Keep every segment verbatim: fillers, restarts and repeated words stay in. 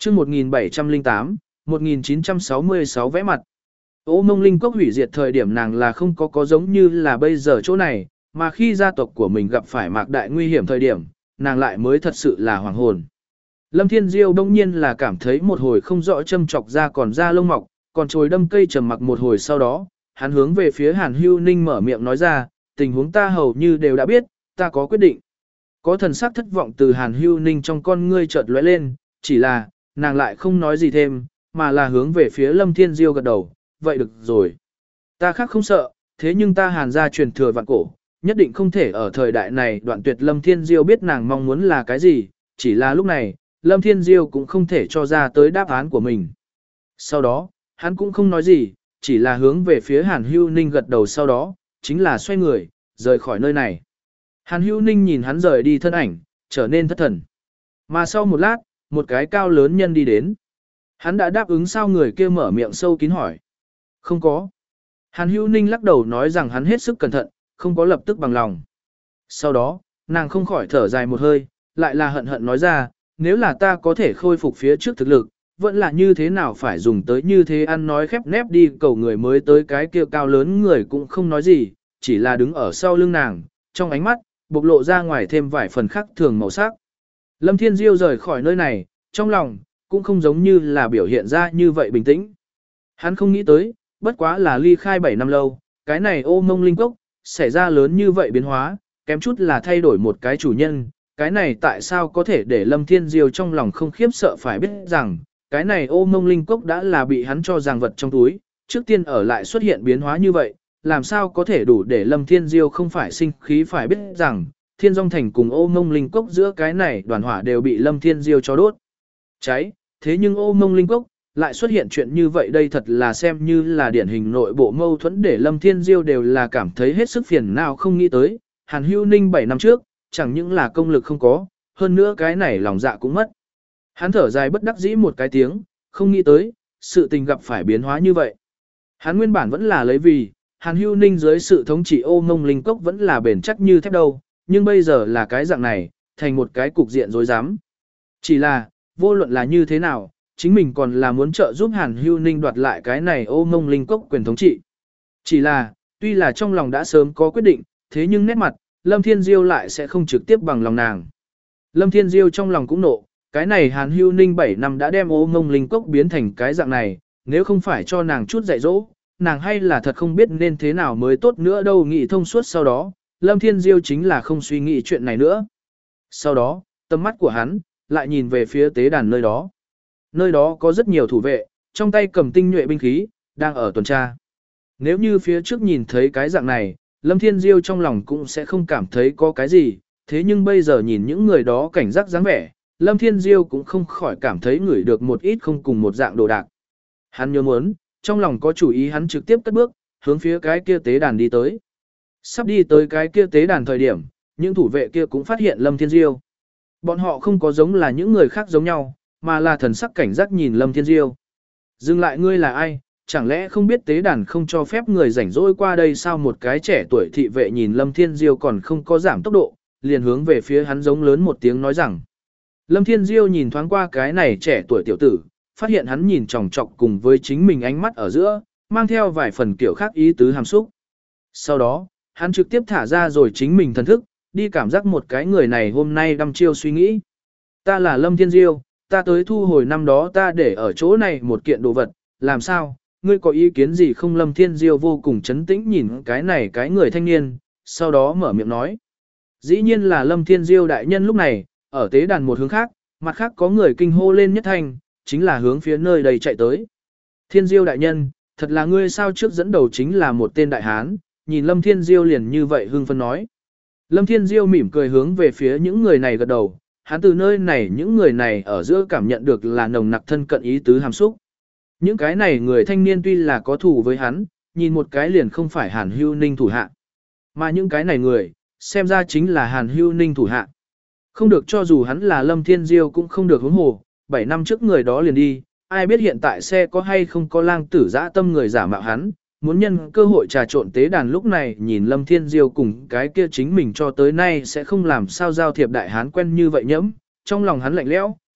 chương một nghìn bảy trăm lẻ tám, một nghìn chín trăm sáu mươi sáu vẽ mặt. Ô Mông Linh Cốc hủy diệt thời điểm nàng là không có có giống như là bây giờ chỗ này, mà khi gia tộc của mình gặp phải mạc đại nguy hiểm thời điểm, nàng lại mới thật sự là hoàng hồn. Lâm Thiên Diêu đông nhiên là cảm thấy một hồi không rõ châm chọc ra còn da lông mọc, còn trồi đâm cây trầm mặc một hồi sau đó, hắn hướng về phía Hàn Hưu Ninh mở miệng nói ra, tình huống ta hầu như đều đã biết, ta có quyết định. Có thần sắc thất vọng từ Hàn Hưu Ninh trong con ngươi chợt lóe lên, chỉ là, nàng lại không nói gì thêm, mà là hướng về phía Lâm Thiên Diêu gật đầu, vậy được rồi. Ta khác không sợ, thế nhưng ta Hàn gia truyền thừa vạn cổ, nhất định không thể ở thời đại này đoạn tuyệt. Lâm Thiên Diêu biết nàng mong muốn là cái gì, chỉ là lúc này, Lâm Thiên Diêu cũng không thể cho ra tới đáp án của mình. Sau đó, hắn cũng không nói gì, chỉ là hướng về phía Hàn Hưu Ninh gật đầu sau đó, chính là xoay người, rời khỏi nơi này. Hàn Hưu Ninh nhìn hắn rời đi thân ảnh, trở nên thất thần. Mà sau một lát, một cái cao lớn nhân đi đến. Hắn đã đáp ứng sao người kia mở miệng sâu kín hỏi. Không có. Hàn Hưu Ninh lắc đầu nói rằng hắn hết sức cẩn thận, không có lập tức bằng lòng. Sau đó, nàng không khỏi thở dài một hơi, lại là hận hận nói ra, nếu là ta có thể khôi phục phía trước thực lực, vẫn là như thế nào phải dùng tới như thế ăn nói khép nép đi cầu người mới tới. Cái kia cao lớn người cũng không nói gì, chỉ là đứng ở sau lưng nàng, trong ánh mắt, bộc lộ ra ngoài thêm vài phần khác thường màu sắc. Lâm Thiên Diêu rời khỏi nơi này, trong lòng, cũng không giống như là biểu hiện ra như vậy bình tĩnh. Hắn không nghĩ tới, bất quá là ly khai bảy năm lâu, cái này Ô Mông Linh Cốc, xảy ra lớn như vậy biến hóa, kém chút là thay đổi một cái chủ nhân. Cái này tại sao có thể để Lâm Thiên Diêu trong lòng không khiếp sợ phải biết rằng, cái này Ô Mông Linh Cốc đã là bị hắn cho rằng vật trong túi, trước tiên ở lại xuất hiện biến hóa như vậy, làm sao có thể đủ để Lâm Thiên Diêu không phải sinh khí. Phải biết rằng, Thiên Dung Thành cùng Ô Mông Linh Cốc giữa cái này đoàn hỏa đều bị Lâm Thiên Diêu cho đốt cháy, thế nhưng Ô Mông Linh Cốc lại xuất hiện chuyện như vậy, đây thật là xem như là điển hình nội bộ mâu thuẫn để Lâm Thiên Diêu đều là cảm thấy hết sức phiền não. Không nghĩ tới, Hàn Hưu Ninh bảy năm trước, chẳng những là công lực không có, hơn nữa cái này lòng dạ cũng mất. Hắn thở dài bất đắc dĩ một cái tiếng, không nghĩ tới, sự tình gặp phải biến hóa như vậy. Hắn nguyên bản vẫn là lấy vì, Hàn Hưu Ninh dưới sự thống trị Ô Mông Linh Cốc vẫn là bền chắc như thép đâu, nhưng bây giờ là cái dạng này, thành một cái cục diện rối rắm. Chỉ là, vô luận là như thế nào, chính mình còn là muốn trợ giúp Hàn Hưu Ninh đoạt lại cái này Ô Mông Linh Cốc quyền thống trị. Chỉ là, tuy là trong lòng đã sớm có quyết định, thế nhưng nét mặt, Lâm Thiên Diêu lại sẽ không trực tiếp bằng lòng nàng. Lâm Thiên Diêu trong lòng cũng nộ, cái này Hàn Hưu Ninh bảy năm đã đem Ô Mông Linh Cốc biến thành cái dạng này, nếu không phải cho nàng chút dạy dỗ, nàng hay là thật không biết nên thế nào mới tốt nữa đâu. Nghĩ thông suốt sau đó, Lâm Thiên Diêu chính là không suy nghĩ chuyện này nữa. Sau đó, tầm mắt của hắn, lại nhìn về phía tế đàn nơi đó. Nơi đó có rất nhiều thủ vệ, trong tay cầm tinh nhuệ binh khí, đang ở tuần tra. Nếu như phía trước nhìn thấy cái dạng này, Lâm Thiên Diêu trong lòng cũng sẽ không cảm thấy có cái gì, thế nhưng bây giờ nhìn những người đó cảnh giác dáng vẻ, Lâm Thiên Diêu cũng không khỏi cảm thấy ngửi được một ít không cùng một dạng đồ đạc. Hắn nhớ muốn, trong lòng có chủ ý, hắn trực tiếp cất bước, hướng phía cái kia tế đàn đi tới. Sắp đi tới cái kia tế đàn thời điểm, những thủ vệ kia cũng phát hiện Lâm Thiên Diêu. Bọn họ không có giống là những người khác giống nhau, mà là thần sắc cảnh giác nhìn Lâm Thiên Diêu. Dừng lại, ngươi là ai? Chẳng lẽ không biết tế đàn không cho phép người rảnh rỗi qua đây sao? Một cái trẻ tuổi thị vệ nhìn Lâm Thiên Diêu còn không có giảm tốc độ, liền hướng về phía hắn giống lớn một tiếng nói rằng. Lâm Thiên Diêu nhìn thoáng qua cái này trẻ tuổi tiểu tử, phát hiện hắn nhìn chòng chọc cùng với chính mình ánh mắt ở giữa, mang theo vài phần kiểu khác ý tứ hàm xúc. Sau đó, hắn trực tiếp thả ra rồi chính mình thần thức, đi cảm giác một cái người này hôm nay đăm chiêu suy nghĩ. Ta là Lâm Thiên Diêu, ta tới thu hồi năm đó ta để ở chỗ này một kiện đồ vật, làm sao, ngươi có ý kiến gì không? Lâm Thiên Diêu vô cùng chấn tĩnh nhìn cái này cái người thanh niên, sau đó mở miệng nói. Dĩ nhiên là Lâm Thiên Diêu đại nhân. Lúc này, ở tế đàn một hướng khác, mặt khác có người kinh hô lên nhất thanh, chính là hướng phía nơi đây chạy tới. Thiên Diêu đại nhân, thật là ngươi sao? Trước dẫn đầu chính là một tên đại hán, nhìn Lâm Thiên Diêu liền như vậy hưng phấn nói. Lâm Thiên Diêu mỉm cười hướng về phía những người này gật đầu, hắn từ nơi này những người này ở giữa cảm nhận được là nồng nặc thân cận ý tứ hàm xúc. Những cái này người thanh niên tuy là có thù với hắn, nhìn một cái liền không phải Hàn Hưu Ninh thủ hạ. Mà những cái này người, xem ra chính là Hàn Hưu Ninh thủ hạ. Không được, cho dù hắn là Lâm Thiên Diêu cũng không được huống hồ, bảy năm trước người đó liền đi, ai biết hiện tại xe có hay không có lang tử dã tâm người giả mạo hắn, muốn nhân cơ hội trà trộn tế đàn. Lúc này nhìn Lâm Thiên Diêu cùng cái kia chính mình cho tới nay sẽ không làm sao giao thiệp đại hán quen như vậy nhẫm, trong lòng hắn lạnh lẽo,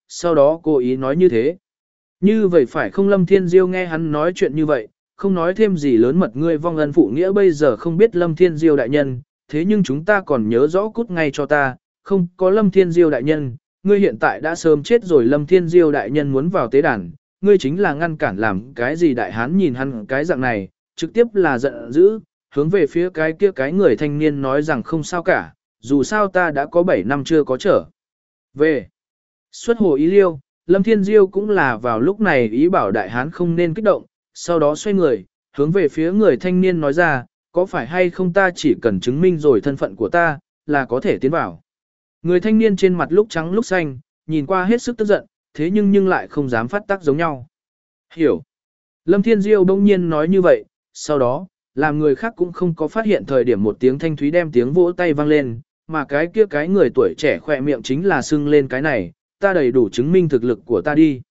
sau đó cố ý nói như thế. Như vậy phải không? Lâm Thiên Diêu nghe hắn nói chuyện như vậy, không nói thêm gì lớn mật ngươi vong ân phụ nghĩa bây giờ không biết Lâm Thiên Diêu đại nhân, thế nhưng chúng ta còn nhớ rõ cút ngay cho ta, không có Lâm Thiên Diêu đại nhân, ngươi hiện tại đã sớm chết rồi. Lâm Thiên Diêu đại nhân muốn vào tế đàn, ngươi chính là ngăn cản làm cái gì? Đại hán nhìn hắn cái dạng này, trực tiếp là giận dữ, hướng về phía cái kia cái người thanh niên nói rằng không sao cả, dù sao ta đã có bảy năm chưa có trở về. Xuất hồ ý liêu, Lâm Thiên Diêu cũng là vào lúc này ý bảo đại hán không nên kích động, sau đó xoay người, hướng về phía người thanh niên nói ra, có phải hay không ta chỉ cần chứng minh rồi thân phận của ta, là có thể tiến vào. Người thanh niên trên mặt lúc trắng lúc xanh, nhìn qua hết sức tức giận, thế nhưng nhưng lại không dám phát tác giống nhau. Hiểu. Lâm Thiên Diêu đông nhiên nói như vậy, sau đó, làm người khác cũng không có phát hiện thời điểm một tiếng thanh thúy đem tiếng vỗ tay vang lên, mà cái kia cái người tuổi trẻ khỏe miệng chính là sưng lên cái này, ta đầy đủ chứng minh thực lực của ta đi.